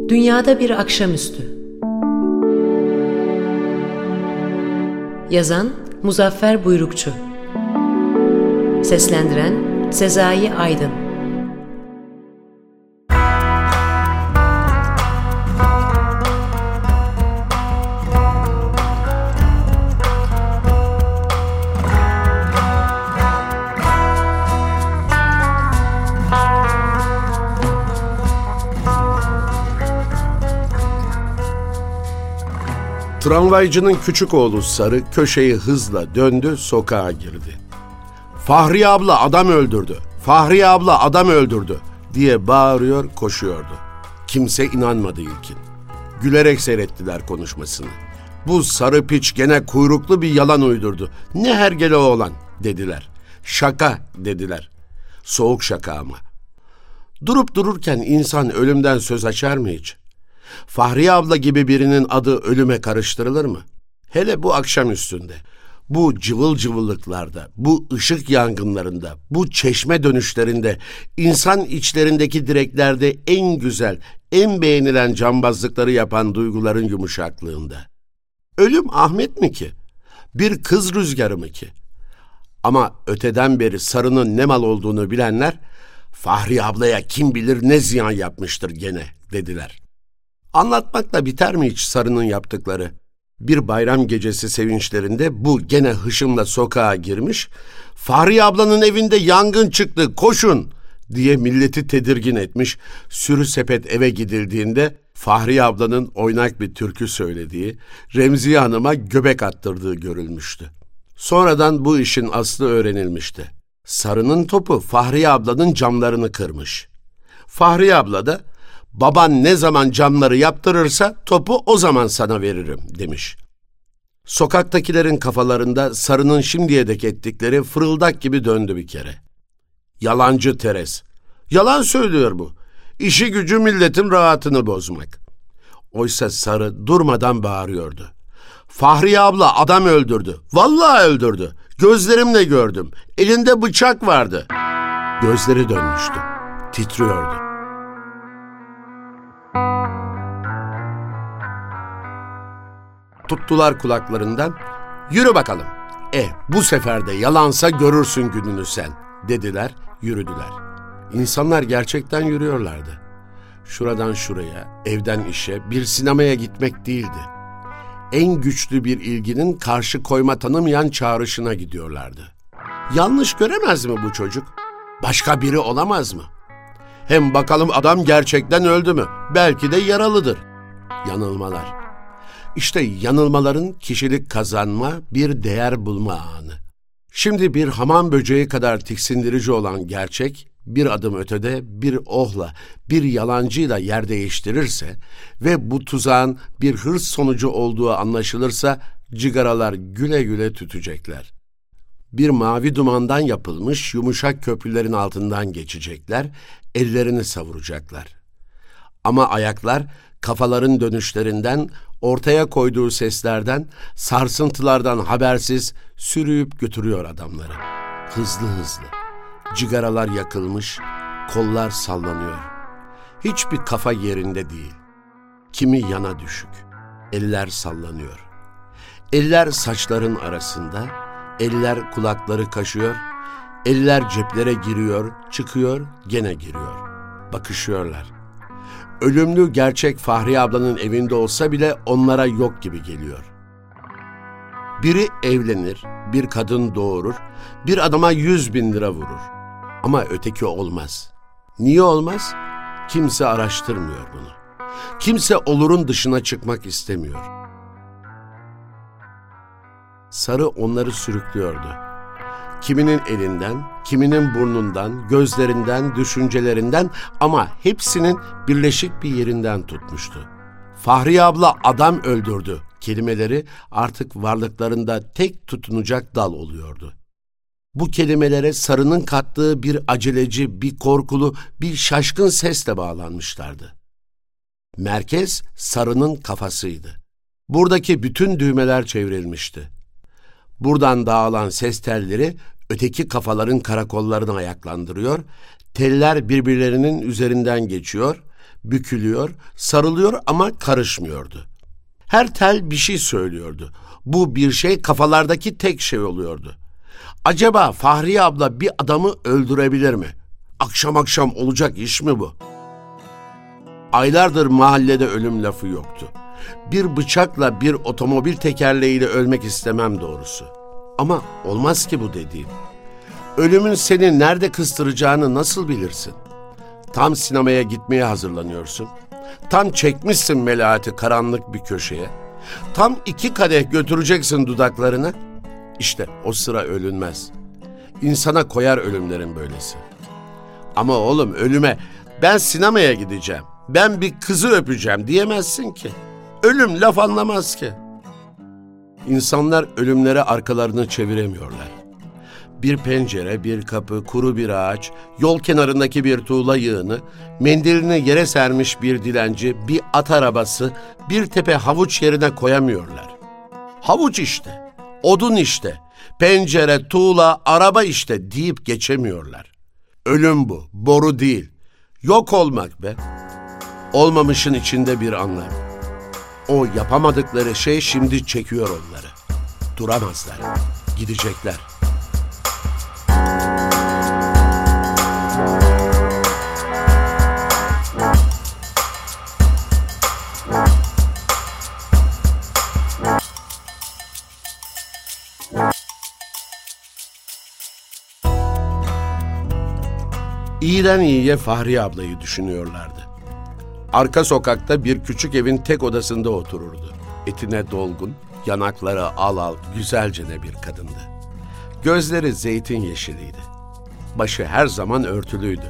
Dünyada bir akşamüstü. Yazan Muzaffer Buyrukçu. Seslendiren Sezai Aydın. Tramvaycının küçük oğlu Sarı köşeyi hızla döndü, sokağa girdi. "Fahriye abla adam öldürdü, Fahriye abla adam öldürdü" diye bağırıyor, koşuyordu. Kimse inanmadı ilkin. Gülerek seyrettiler konuşmasını. "Bu sarı piç gene kuyruklu bir yalan uydurdu. Ne hergele oğlan" dediler. "Şaka" dediler. Soğuk şaka ama. Durup dururken insan ölümden söz açar mı hiç? Fahriye abla gibi birinin adı ölüme karıştırılır mı? Hele bu akşam üstünde, bu cıvıl cıvıllıklarda, bu ışık yangınlarında, bu çeşme dönüşlerinde, insan içlerindeki direklerde en güzel, en beğenilen cambazlıkları yapan duyguların yumuşaklığında. Ölüm Ahmet mi ki? Bir kız rüzgarı mı ki? Ama öteden beri Sarı'nın ne mal olduğunu bilenler, "Fahriye ablaya kim bilir ne ziyan yapmıştır gene" dediler. Anlatmakla biter mi hiç Sarı'nın yaptıkları? Bir bayram gecesi sevinçlerinde bu gene hışımla sokağa girmiş, "Fahriye ablanın evinde yangın çıktı, koşun" diye milleti tedirgin etmiş, sürü sepet eve gidildiğinde Fahriye ablanın oynak bir türkü söylediği, Remziye Hanım'a göbek attırdığı görülmüştü. Sonradan bu işin aslı öğrenilmişti. Sarı'nın topu Fahriye ablanın camlarını kırmış. Fahriye abla da, "Baban ne zaman camları yaptırırsa topu o zaman sana veririm" demiş. Sokaktakilerin kafalarında Sarı'nın şimdiye dek ettikleri fırıldak gibi döndü bir kere. Yalancı Teres. Yalan söylüyor bu. İşi gücü milletin rahatını bozmak. Oysa Sarı durmadan bağırıyordu. "Fahriye abla adam öldürdü. Vallahi öldürdü. Gözlerimle gördüm. Elinde bıçak vardı." Gözleri dönmüştü. Titriyordu. Tuttular kulaklarından, "Yürü bakalım. Bu sefer de yalansa görürsün gününü sen" dediler, yürüdüler. İnsanlar gerçekten yürüyorlardı. Şuradan şuraya, evden işe, bir sinemaya gitmek değildi. En güçlü bir ilginin karşı koyma tanımayan çağrışına gidiyorlardı. Yanlış göremez mi bu çocuk? Başka biri olamaz mı? Hem bakalım adam gerçekten öldü mü? Belki de yaralıdır. Yanılmalar. İşte yanılmaların kişilik kazanma, bir değer bulma anı. Şimdi bir hamam böceği kadar tiksindirici olan gerçek, bir adım ötede bir ohla, bir yalancıyla yer değiştirirse ve bu tuzağın bir hırs sonucu olduğu anlaşılırsa cigaralar güle güle tütecekler. Bir mavi dumandan yapılmış yumuşak köprülerin altından geçecekler, ellerini savuracaklar. Ama ayaklar kafaların dönüşlerinden, ortaya koyduğu seslerden, sarsıntılardan habersiz sürüyüp götürüyor adamları. Hızlı hızlı. Cigaralar yakılmış, kollar sallanıyor. Hiçbir kafa yerinde değil. Kimi yana düşük. Eller sallanıyor. Eller saçların arasında, eller kulakları kaşıyor, eller ceplere giriyor, çıkıyor, gene giriyor. Bakışıyorlar. Ölümlü gerçek Fahriye ablanın evinde olsa bile onlara yok gibi geliyor. Biri evlenir, bir kadın doğurur, bir adama 100.000 lira vurur. Ama öteki olmaz. Niye olmaz? Kimse araştırmıyor bunu. Kimse olurun dışına çıkmak istemiyor. Sarı onları sürüklüyordu. Kiminin elinden, kiminin burnundan, gözlerinden, düşüncelerinden ama hepsinin birleşik bir yerinden tutmuştu. "Fahriye abla adam öldürdü" kelimeleri artık varlıklarında tek tutunacak dal oluyordu. Bu kelimelere Sarı'nın kattığı bir aceleci, bir korkulu, bir şaşkın sesle bağlanmışlardı. Merkez Sarı'nın kafasıydı. Buradaki bütün düğmeler çevrilmişti. Buradan dağılan ses telleri öteki kafaların karakollarını ayaklandırıyor, teller birbirlerinin üzerinden geçiyor, Bükülüyor, sarılıyor ama karışmıyordu. Her tel bir şey söylüyordu. Bu bir şey kafalardaki tek şey oluyordu. Acaba Fahriye abla bir adamı öldürebilir mi? Akşam akşam olacak iş mi bu? Aylardır mahallede ölüm lafı yoktu. Bir bıçakla, bir otomobil tekerleğiyle ölmek istemem doğrusu. Ama olmaz ki bu dediğim. Ölümün seni nerede kıstıracağını nasıl bilirsin? Tam sinemaya gitmeye hazırlanıyorsun. Tam çekmişsin Melahat'i karanlık bir köşeye. Tam 2 kadeh götüreceksin dudaklarına. İşte o sıra ölünmez. İnsana koyar ölümlerin böylesi. Ama oğlum ölüme ben sinemaya gideceğim, ben bir kızı öpeceğim diyemezsin ki. Ölüm laf anlamaz ki. İnsanlar ölümlere arkalarını çeviremiyorlar. Bir pencere, bir kapı, kuru bir ağaç, yol kenarındaki bir tuğla yığını, mendilini yere sermiş bir dilenci, bir at arabası, bir tepe havuç yerine koyamıyorlar. Havuç işte, odun işte, pencere, tuğla, araba işte deyip geçemiyorlar. Ölüm bu, boru değil. Yok olmak be. Olmamışın içinde bir anlam. O yapamadıkları şey şimdi çekiyor onları. Duramazlar, gidecekler. İyiden iyiye Fahriye ablayı düşünüyorlardı. Arka sokakta bir küçük evin tek odasında otururdu. Etine dolgun, yanakları al al, güzelcene bir kadındı. Gözleri zeytin yeşiliydi. Başı her zaman örtülüydü.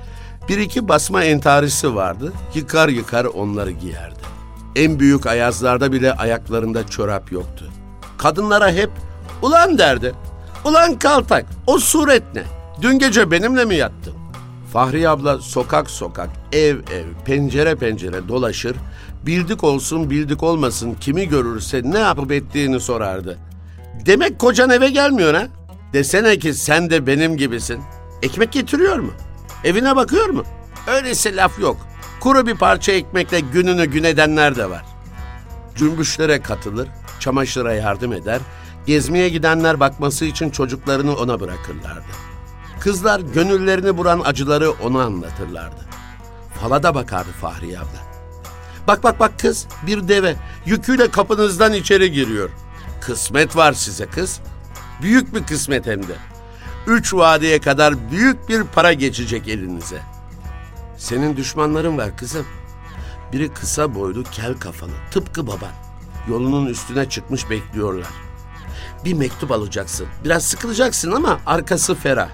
1-2 basma entarisi vardı, yıkar yıkar onları giyerdi. En büyük ayazlarda bile ayaklarında çorap yoktu. Kadınlara hep "Ulan" derdi. "Ulan kaltak, o suret ne? Dün gece benimle mi yattın?" Fahriye abla sokak sokak, ev ev, pencere pencere dolaşır, bildik olsun bildik olmasın kimi görürse ne yapıp ettiğini sorardı. "Demek kocan eve gelmiyor ha? Desene ki sen de benim gibisin. Ekmek getiriyor mu? Evine bakıyor mu? Öyleyse laf yok. Kuru bir parça ekmekle gününü gün edenler de var." Cümbüşlere katılır, çamaşıra yardım eder, gezmeye gidenler bakması için çocuklarını ona bırakırlardı. Kızlar gönüllerini vuran acıları ona anlatırlardı. Fala da bakardı Fahriye abla. Bak bak kız, bir deve yüküyle kapınızdan içeri giriyor. Kısmet var size kız. Büyük bir kısmet hem de. 3 vadeye kadar büyük bir para geçecek elinize. Senin düşmanların var kızım. Biri kısa boylu, kel kafalı, tıpkı baban. Yolunun üstüne çıkmış bekliyorlar. Bir mektup alacaksın. Biraz sıkılacaksın ama arkası ferah.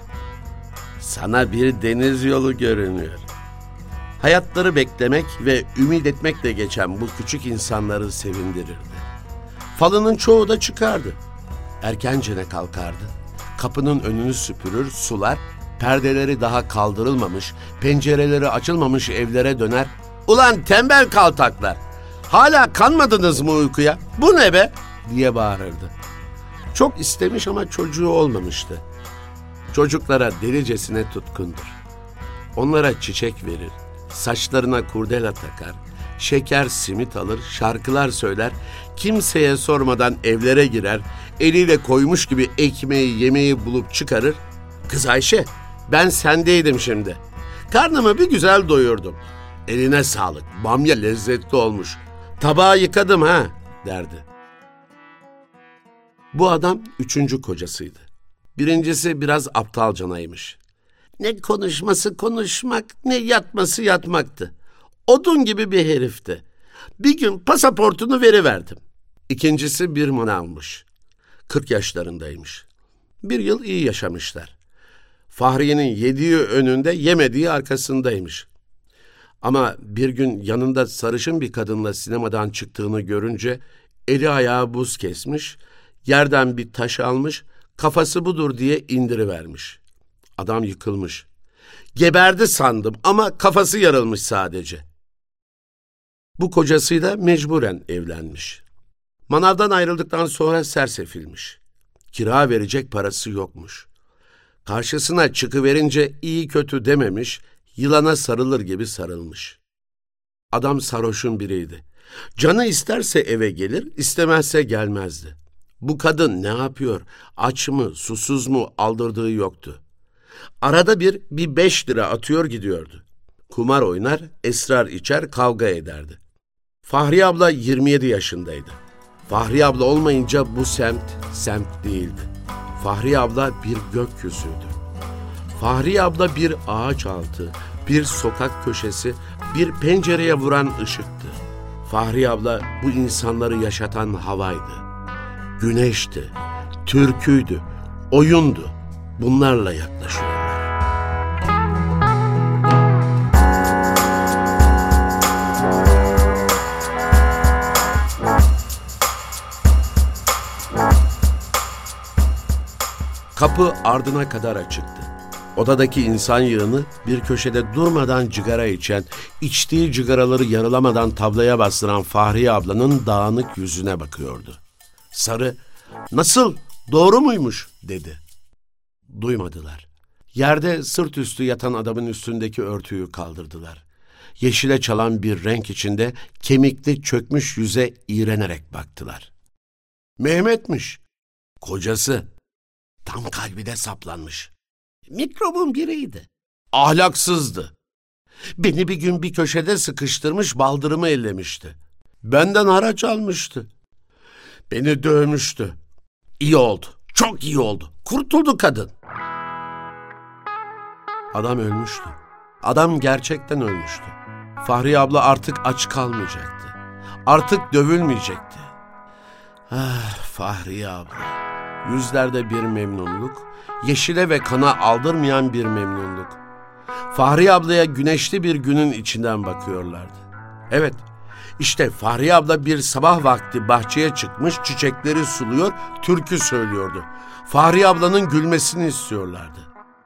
Sana bir deniz yolu görünüyor. Hayatları beklemek ve ümit etmekle geçen bu küçük insanları sevindirirdi. Falının çoğu da çıkardı. Erkencene kalkardı. Kapının önünü süpürür, sular, perdeleri daha kaldırılmamış, pencereleri açılmamış evlere döner. "Ulan tembel kaltaklar! Hala kanmadınız mı uykuya? Bu ne be?" diye bağırırdı. Çok istemiş ama çocuğu olmamıştı. Çocuklara delicesine tutkundur. Onlara çiçek verir, saçlarına kurdela takar, şeker simit alır, şarkılar söyler, kimseye sormadan evlere girer, eliyle koymuş gibi ekmeği yemeği bulup çıkarır. "Kız Ayşe, ben sendeydim şimdi. Karnımı bir güzel doyurdum. Eline sağlık, bamya lezzetli olmuş. Tabağı yıkadım ha," derdi. Bu adam 3. kocasıydı. Birincisi biraz aptalcanaymış. Ne konuşması konuşmak, ne yatması yatmaktı. Odun gibi bir herifti. Bir gün pasaportunu veriverdim. İkincisi bir manavmış. 40 yaşlarındaymış. 1 yıl iyi yaşamışlar. Fahriye'nin yediği önünde, yemediği arkasındaymış. Ama bir gün yanında sarışın bir kadınla sinemadan çıktığını görünce eli ayağı buz kesmiş, yerden bir taş almış, kafası budur diye indirivermiş. Adam yıkılmış. Geberdi sandım ama kafası yarılmış sadece. Bu kocasıyla mecburen evlenmiş. Manavdan ayrıldıktan sonra sersefilmiş. Kira verecek parası yokmuş. Karşısına çıkıverince iyi kötü dememiş, yılana sarılır gibi sarılmış. Adam sarhoşun biriydi. Canı isterse eve gelir, istemezse gelmezdi. Bu kadın ne yapıyor? Aç mı, susuz mu aldırdığı yoktu. Arada bir 5 lira atıyor gidiyordu. Kumar oynar, esrar içer, kavga ederdi. Fahriye abla 27 yaşındaydı. Fahriye abla olmayınca bu semt değildi. Fahriye abla bir gökyüzüydü. Fahriye abla bir ağaç altı, bir sokak köşesi, bir pencereye vuran ışıktı. Fahriye abla bu insanları yaşatan havaydı. Güneşti, türküydü, oyundu. Bunlarla yaklaşıyorlar. Kapı ardına kadar açıktı. Odadaki insan yığını bir köşede durmadan cigara içen, içtiği cigaraları yarılamadan tablaya bastıran Fahriye ablanın dağınık yüzüne bakıyordu. Sarı, "Nasıl, doğru muymuş?" dedi. Duymadılar. Yerde sırt üstü yatan adamın üstündeki örtüyü kaldırdılar. Yeşile çalan bir renk içinde kemikli çökmüş yüze iğrenerek baktılar. Mehmet'miş, kocası. Tam kalbine saplanmış. Mikrobun biriydi. Ahlaksızdı. Beni bir gün bir köşede sıkıştırmış, baldırımı ellemişti. Benden haraç almıştı. Beni dövmüştü. İyi oldu, çok iyi oldu. Kurtuldu kadın. Adam ölmüştü. Adam gerçekten ölmüştü. Fahriye abla artık aç kalmayacaktı. Artık dövülmeyecekti. Ah Fahriye abla. Yüzlerde bir memnunluk, yeşile ve kana aldırmayan bir memnunluk. Fahriye ablaya güneşli bir günün içinden bakıyorlardı. Evet, işte Fahriye abla bir sabah vakti bahçeye çıkmış, çiçekleri suluyor, türkü söylüyordu. Fahriye ablanın gülmesini istiyorlardı.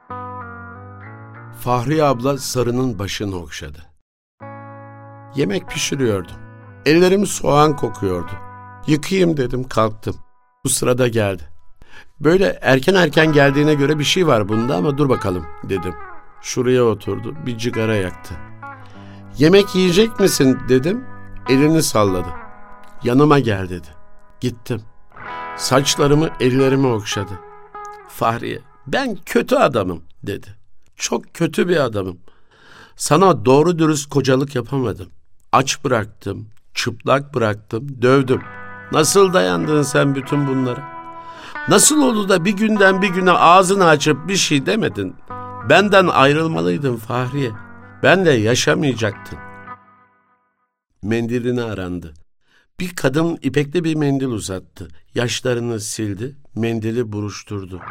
Fahriye abla Sarı'nın başını okşadı. Yemek pişiriyordum. Ellerim soğan kokuyordu. Yıkayayım dedim, kalktım. Bu sırada geldi. Böyle erken geldiğine göre bir şey var bunda ama dur bakalım dedim. Şuraya oturdu, bir cigara yaktı. Yemek yiyecek misin dedim, elini salladı. Yanıma gel dedi. Gittim. Saçlarımı, ellerimi okşadı. Fahriye, ben kötü adamım dedi. Çok kötü bir adamım. Sana doğru dürüst kocalık yapamadım. Aç bıraktım, çıplak bıraktım, dövdüm. Nasıl dayandın sen bütün bunlara? Nasıl oldu da bir günden bir güne ağzını açıp bir şey demedin? Benden ayrılmalıydın Fahriye. Ben de yaşamayacaktın. Mendilini arandı. Bir kadın ipekli bir mendil uzattı. Yaşlarını sildi, mendili buruşturdu.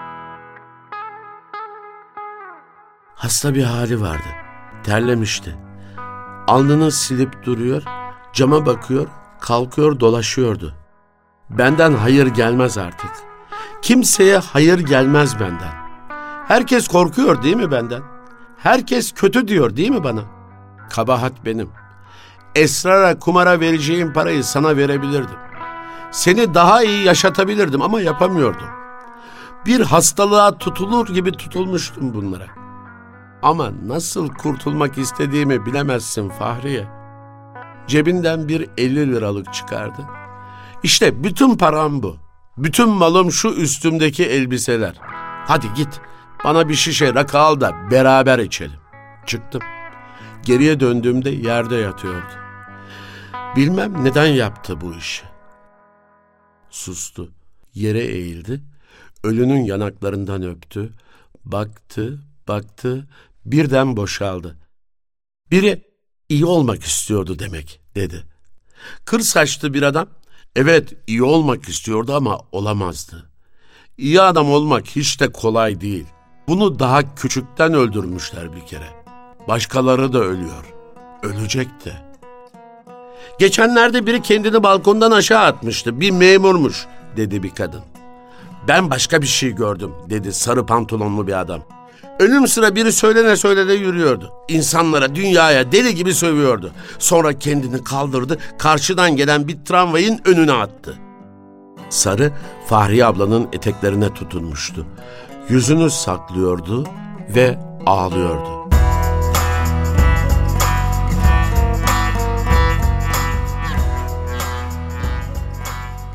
Hasta bir hali vardı. Terlemişti. Alnını silip duruyor, cama bakıyor, kalkıyor, dolaşıyordu. Benden hayır gelmez artık. Kimseye hayır gelmez benden. Herkes korkuyor değil mi benden? Herkes kötü diyor değil mi bana? Kabahat benim. Esrara, kumara vereceğim parayı sana verebilirdim. Seni daha iyi yaşatabilirdim ama yapamıyordum. Bir hastalığa tutulur gibi tutulmuştum bunlara. Ama nasıl kurtulmak istediğimi bilemezsin Fahriye. Cebinden bir 50 liralık çıkardı. İşte bütün param bu. Bütün malım şu üstümdeki elbiseler. Hadi git, bana bir şişe rakı al da beraber içelim. Çıktım. Geriye döndüğümde yerde yatıyordu. Bilmem neden yaptı bu işi. Sustu. Yere eğildi. Ölünün yanaklarından öptü. Baktı. Birden boşaldı. Biri iyi olmak istiyordu demek dedi. Kır saçlı bir adam. Evet, iyi olmak istiyordu ama olamazdı. İyi adam olmak hiç de kolay değil. Bunu daha küçükten öldürmüşler bir kere. Başkaları da ölüyor. Ölecek de. Geçenlerde biri kendini balkondan aşağı atmıştı. Bir memurmuş dedi bir kadın. Ben başka bir şey gördüm dedi sarı pantolonlu bir adam. Ölüm sıra biri söylene yürüyordu. İnsanlara, dünyaya deli gibi sövüyordu. Sonra kendini kaldırdı, karşıdan gelen bir tramvayın önüne attı. Sarı, Fahriye ablanın eteklerine tutunmuştu. Yüzünü saklıyordu ve ağlıyordu.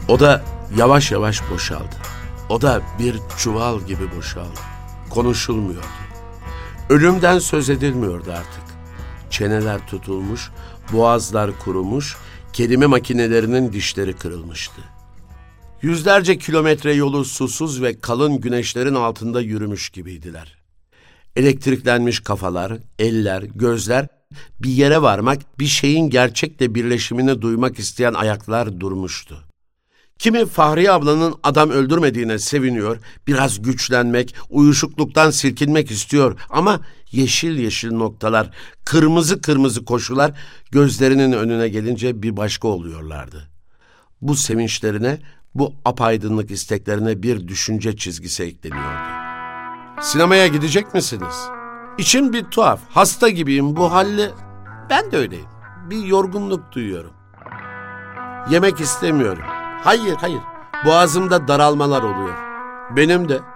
O da yavaş yavaş boşaldı. O da bir çuval gibi boşaldı. Konuşulmuyordu. Ölümden söz edilmiyordu artık. Çeneler tutulmuş, boğazlar kurumuş, kelime makinelerinin dişleri kırılmıştı. Yüzlerce kilometre yolu susuz ve kalın güneşlerin altında yürümüş gibiydiler. Elektriklenmiş kafalar, eller, gözler, bir yere varmak, bir şeyin gerçekle birleşimini duymak isteyen ayaklar durmuştu. Kimi Fahriye ablanın adam öldürmediğine seviniyor, biraz güçlenmek, uyuşukluktan silkinmek istiyor ama yeşil yeşil noktalar, kırmızı kırmızı koşular gözlerinin önüne gelince bir başka oluyorlardı. Bu sevinçlerine, bu apaydınlık isteklerine bir düşünce çizgisi ekleniyordu. Sinemaya gidecek misiniz? İçim bir tuhaf, hasta gibiyim bu halle. Ben de öyleyim. Bir yorgunluk duyuyorum. Yemek istemiyorum. Hayır. Boğazımda daralmalar oluyor. Benim de.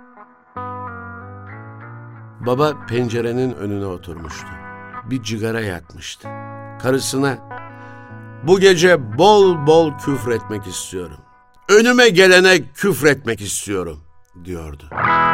Baba pencerenin önüne oturmuştu. Bir cigara yakmıştı. Karısına, bu gece bol bol küfretmek istiyorum. Önüme gelene küfretmek istiyorum, diyordu.